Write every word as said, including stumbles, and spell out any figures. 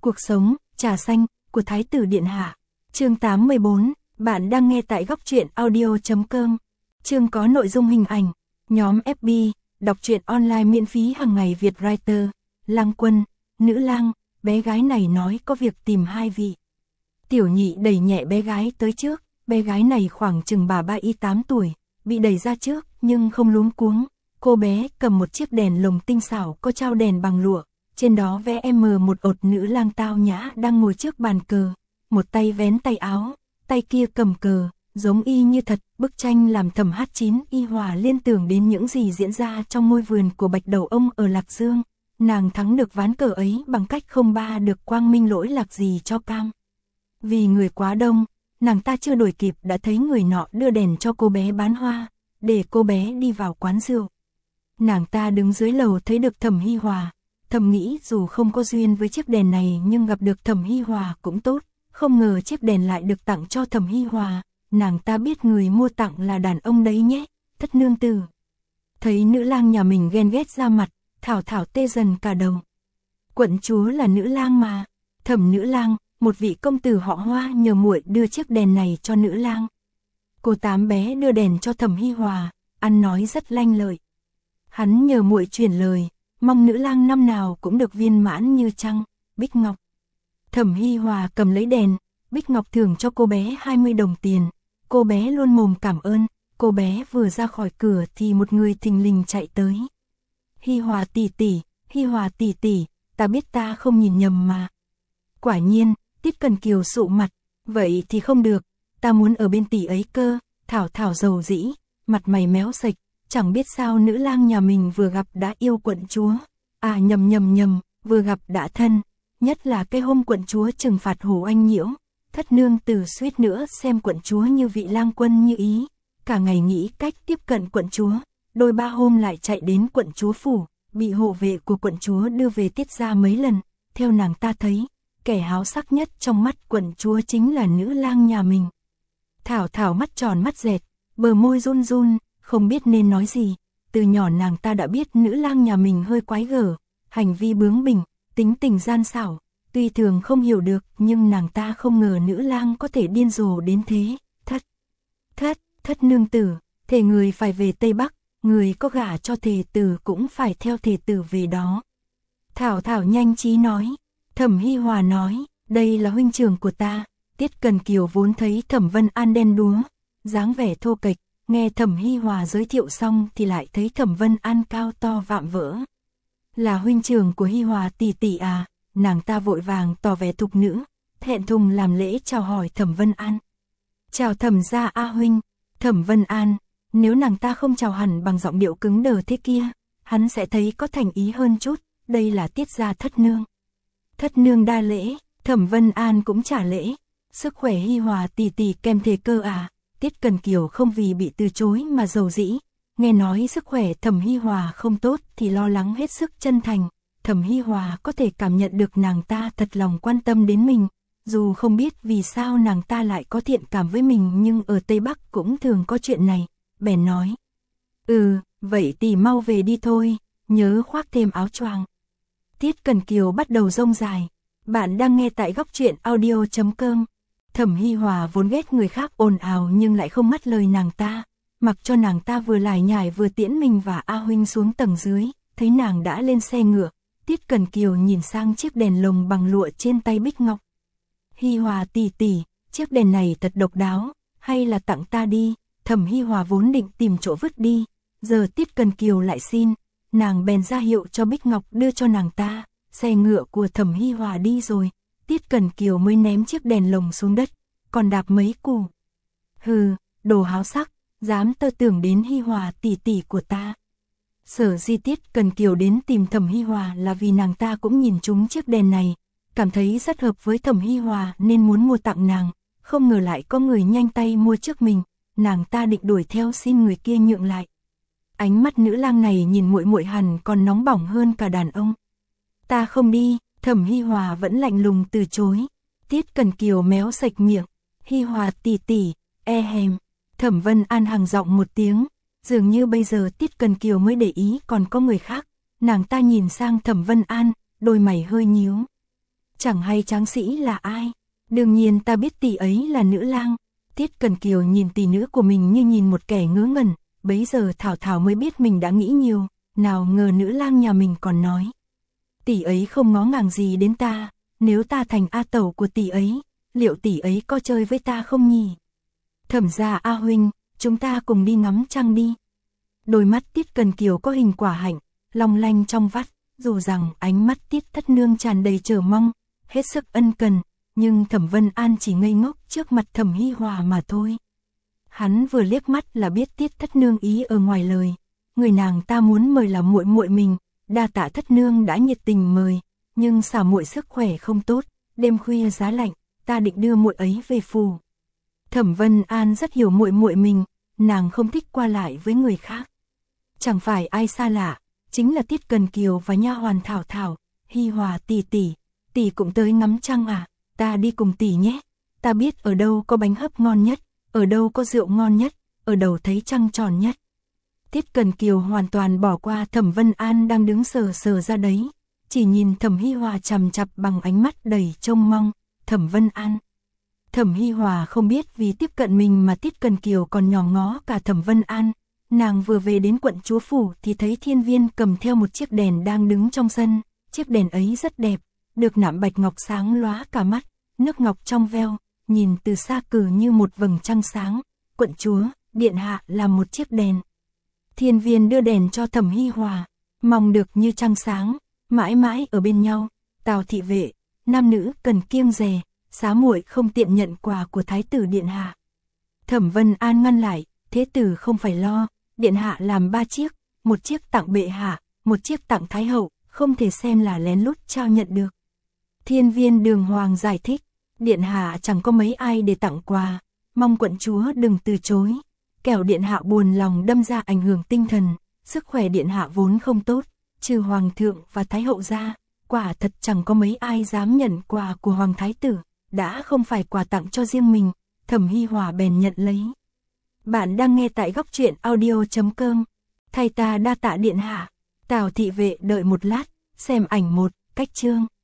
Cuộc sống, trà xanh, của Thái tử Điện Hạ. Chương tám mươi bốn, bạn đang nghe tại góc truyện audio chấm com. Chương có nội dung hình ảnh. Nhóm ép bê, đọc truyện online miễn phí hàng ngày Việt Writer. Lang Quân, nữ lang, bé gái này nói có việc tìm hai vị. Tiểu nhị đẩy nhẹ bé gái tới trước, bé gái này khoảng chừng bà ba y tám tuổi, bị đẩy ra trước nhưng không luống cuống. Cô bé cầm một chiếc đèn lồng tinh xảo có trao đèn bằng lụa, trên đó vẽ em một ột nữ lang tao nhã đang ngồi trước bàn cờ, một tay vén tay áo, tay kia cầm cờ, giống y như thật. Bức tranh làm Thẩm Hát Chín y hòa liên tưởng đến những gì diễn ra trong ngôi vườn của Bạch Đầu Ông ở Lạc Dương. Nàng thắng được ván cờ ấy bằng cách không ba được quang minh lỗi lạc gì cho cam. Vì người quá đông, nàng ta chưa đuổi kịp đã thấy người nọ đưa đèn cho cô bé bán hoa, để cô bé đi vào quán rượu. Nàng ta đứng dưới lầu thấy được Thẩm Hi Hòa, thầm nghĩ dù không có duyên với chiếc đèn này nhưng gặp được Thẩm Hi Hòa cũng tốt, không ngờ chiếc đèn lại được tặng cho Thẩm Hi Hòa. Nàng ta biết người mua tặng là đàn ông đấy nhé, Thất nương tử. Thấy nữ lang nhà mình ghen ghét ra mặt, thảo thảo tê dần cả đầu. Quận chúa là nữ lang mà. Thẩm nữ lang, một vị công tử họ Hoa nhờ muội đưa chiếc đèn này cho nữ lang. Cô tám bé đưa đèn cho Thẩm Hi Hòa, ăn nói rất lanh lợi. Hắn nhờ muội truyền lời, mong nữ lang năm nào cũng được viên mãn như trăng, Bích Ngọc. Thẩm Hi Hòa cầm lấy đèn, Bích Ngọc thưởng cho cô bé hai mươi đồng tiền. Cô bé luôn mồm cảm ơn. Cô bé vừa ra khỏi cửa thì một người thình lình chạy tới. Hi Hòa tỷ tỷ, Hi Hòa tỷ tỷ, ta biết ta không nhìn nhầm mà. Quả nhiên, Tiết Cần Kiều sụ mặt, vậy thì không được, ta muốn ở bên tỷ ấy cơ. Thảo thảo dầu dĩ, mặt mày méo sạch, chẳng biết sao nữ lang nhà mình vừa gặp đã yêu quận chúa. À nhầm nhầm nhầm, vừa gặp đã thân, nhất là cái hôm quận chúa trừng phạt Hồ Anh Nhiễu. Thất nương tử suýt nữa xem quận chúa như vị lang quân như ý, cả ngày nghĩ cách tiếp cận quận chúa, đôi ba hôm lại chạy đến quận chúa phủ, bị hộ vệ của quận chúa đưa về tiết ra mấy lần. Theo nàng ta thấy, kẻ háo sắc nhất trong mắt quận chúa chính là nữ lang nhà mình. Thảo thảo mắt tròn mắt dẹt, bờ môi run run, không biết nên nói gì. Từ nhỏ nàng ta đã biết nữ lang nhà mình hơi quái gở, hành vi bướng bỉnh, tính tình gian xảo. Tuy thường không hiểu được nhưng nàng ta không ngờ nữ lang có thể điên rồ đến thế. Thất, thất, thất nương tử, thề người phải về Tây Bắc, người có gả cho thề tử cũng phải theo thề tử về đó. Thảo thảo nhanh trí nói. Thẩm Hi Hòa nói, đây là huynh trưởng của ta. Tiết Cần Kiều vốn thấy Thẩm Vân An đen đúa, dáng vẻ thô kệch, nghe Thẩm Hi Hòa giới thiệu xong thì lại thấy Thẩm Vân An cao to vạm vỡ. Là huynh trưởng của Hi Hòa tỷ tỷ à? Nàng ta vội vàng tỏ vẻ thục nữ, thẹn thùng làm lễ chào hỏi Thẩm Vân An. Chào Thẩm gia A huynh. Thẩm Vân An, nếu nàng ta không chào hẳn bằng giọng điệu cứng đờ thế kia, hắn sẽ thấy có thành ý hơn chút. Đây là Tiết gia thất nương. Thất nương đa lễ. Thẩm Vân An cũng trả lễ. Sức khỏe Hi Hòa tỷ tỷ kèm thề cơ à? Tiết Cần Kiều không vì bị từ chối mà dầu dĩ, nghe nói sức khỏe Thẩm Hi Hòa không tốt thì lo lắng hết sức chân thành. Thẩm Hi Hòa có thể cảm nhận được nàng ta thật lòng quan tâm đến mình, dù không biết vì sao nàng ta lại có thiện cảm với mình nhưng ở Tây Bắc cũng thường có chuyện này, bèn nói. Ừ, vậy tỷ mau về đi thôi, nhớ khoác thêm áo choàng. Tiết Cần Kiều bắt đầu rông dài. Bạn đang nghe tại góc truyện audio chấm com. Thẩm Hi Hòa vốn ghét người khác ồn ào nhưng lại không mất lời nàng ta, mặc cho nàng ta vừa lải nhải vừa tiễn mình và A huynh xuống tầng dưới. Thấy nàng đã lên xe ngựa, Tiết Cần Kiều nhìn sang chiếc đèn lồng bằng lụa trên tay Bích Ngọc. Hi Hòa tỷ tỷ, chiếc đèn này thật độc đáo, hay là tặng ta đi. Thẩm Hi Hòa vốn định tìm chỗ vứt đi, giờ Tiết Cần Kiều lại xin, nàng bèn ra hiệu cho Bích Ngọc đưa cho nàng ta. Xe ngựa của Thẩm Hi Hòa đi rồi, Tiết Cần Kiều mới ném chiếc đèn lồng xuống đất, còn đạp mấy củ. Hừ, đồ háo sắc, dám tơ tưởng đến Hi Hòa tỷ tỷ của ta. Sở di Tiết Cần Kiều đến tìm Thẩm Hi Hòa là vì nàng ta cũng nhìn trúng chiếc đèn này, cảm thấy rất hợp với Thẩm Hi Hòa nên muốn mua tặng nàng, không ngờ lại có người nhanh tay mua trước mình, nàng ta định đuổi theo xin người kia nhượng lại. Ánh mắt nữ lang này nhìn muội muội hẳn còn nóng bỏng hơn cả đàn ông. Ta không đi. Thẩm Hi Hòa vẫn lạnh lùng từ chối. Tiết Cần Kiều méo sạch miệng. Hi Hòa tỷ tỷ, e hèm. Thẩm Vân An hằng giọng một tiếng, dường như bây giờ Tiết Cần Kiều mới để ý còn có người khác. Nàng ta nhìn sang Thẩm Vân An, đôi mày hơi nhíu. Chẳng hay tráng sĩ là ai? Đương nhiên ta biết tỷ ấy là nữ lang. Tiết Cần Kiều nhìn tỷ nữ của mình như nhìn một kẻ ngớ ngẩn, bấy giờ Thảo Thảo mới biết mình đã nghĩ nhiều, nào ngờ nữ lang nhà mình còn nói. Tỷ ấy không ngó ngàng gì đến ta, nếu ta thành A Tẩu của tỷ ấy, liệu tỷ ấy có chơi với ta không nhỉ? Thẩm gia A huynh, chúng ta cùng đi ngắm trăng đi. Đôi mắt Tiết Cần Kiều có hình quả hạnh, long lanh trong vắt, dù rằng ánh mắt Tiết Thất Nương tràn đầy chờ mong, hết sức ân cần, nhưng Thẩm Vân An chỉ ngây ngốc trước mặt Thẩm Hi Hòa mà thôi. Hắn vừa liếc mắt là biết Tiết Thất Nương ý ở ngoài lời, người nàng ta muốn mời là muội muội mình, đa tạ Thất Nương đã nhiệt tình mời, nhưng xả muội sức khỏe không tốt, đêm khuya giá lạnh, ta định đưa muội ấy về phủ. Thẩm Vân An rất hiểu muội muội mình, nàng không thích qua lại với người khác. Chẳng phải ai xa lạ, chính là Tiết Cần Kiều và nha hoàn Thảo Thảo. Hi Hòa tỷ tỷ, tỷ cũng tới ngắm trăng à? Ta đi cùng tỷ nhé. Ta biết ở đâu có bánh hấp ngon nhất, ở đâu có rượu ngon nhất, ở đâu thấy trăng tròn nhất. Tiết Cần Kiều hoàn toàn bỏ qua Thẩm Vân An đang đứng sờ sờ ra đấy, chỉ nhìn Thẩm Hi Hòa chằm chằm bằng ánh mắt đầy trông mong. Thẩm Vân An. Thẩm Hi Hòa không biết vì tiếp cận mình mà Tiết Cần Kiều còn nhòm ngó cả Thẩm Vân An. Nàng vừa về đến quận chúa phủ thì thấy Thiên Viên cầm theo một chiếc đèn đang đứng trong sân. Chiếc đèn ấy rất đẹp, được nạm bạch ngọc sáng lóa cả mắt, nước ngọc trong veo, nhìn từ xa cử như một vầng trăng sáng. Quận chúa, điện hạ làm một chiếc đèn. Thiên Viên đưa đèn cho Thẩm Hi Hòa, mong được như trăng sáng, mãi mãi ở bên nhau. Tào thị vệ, nam nữ cần kiêng dè, xá muội không tiện nhận quà của thái tử điện hạ. Thẩm Vân An ngăn lại, thế tử không phải lo, điện hạ làm ba chiếc, một chiếc tặng bệ hạ, một chiếc tặng thái hậu, không thể xem là lén lút trao nhận được. Thiên Viên đường hoàng giải thích, điện hạ chẳng có mấy ai để tặng quà, mong quận chúa đừng từ chối, kẻo điện hạ buồn lòng đâm ra ảnh hưởng tinh thần, sức khỏe điện hạ vốn không tốt, trừ hoàng thượng và thái hậu ra, quả thật chẳng có mấy ai dám nhận quà của hoàng thái tử, đã không phải quà tặng cho riêng mình. Thẩm Hi Hòa bèn nhận lấy. Bạn đang nghe tại góc truyện audio chấm com. Thay ta đa tạ điện hạ. Tào thị vệ đợi một lát, xem ảnh một, cách chương.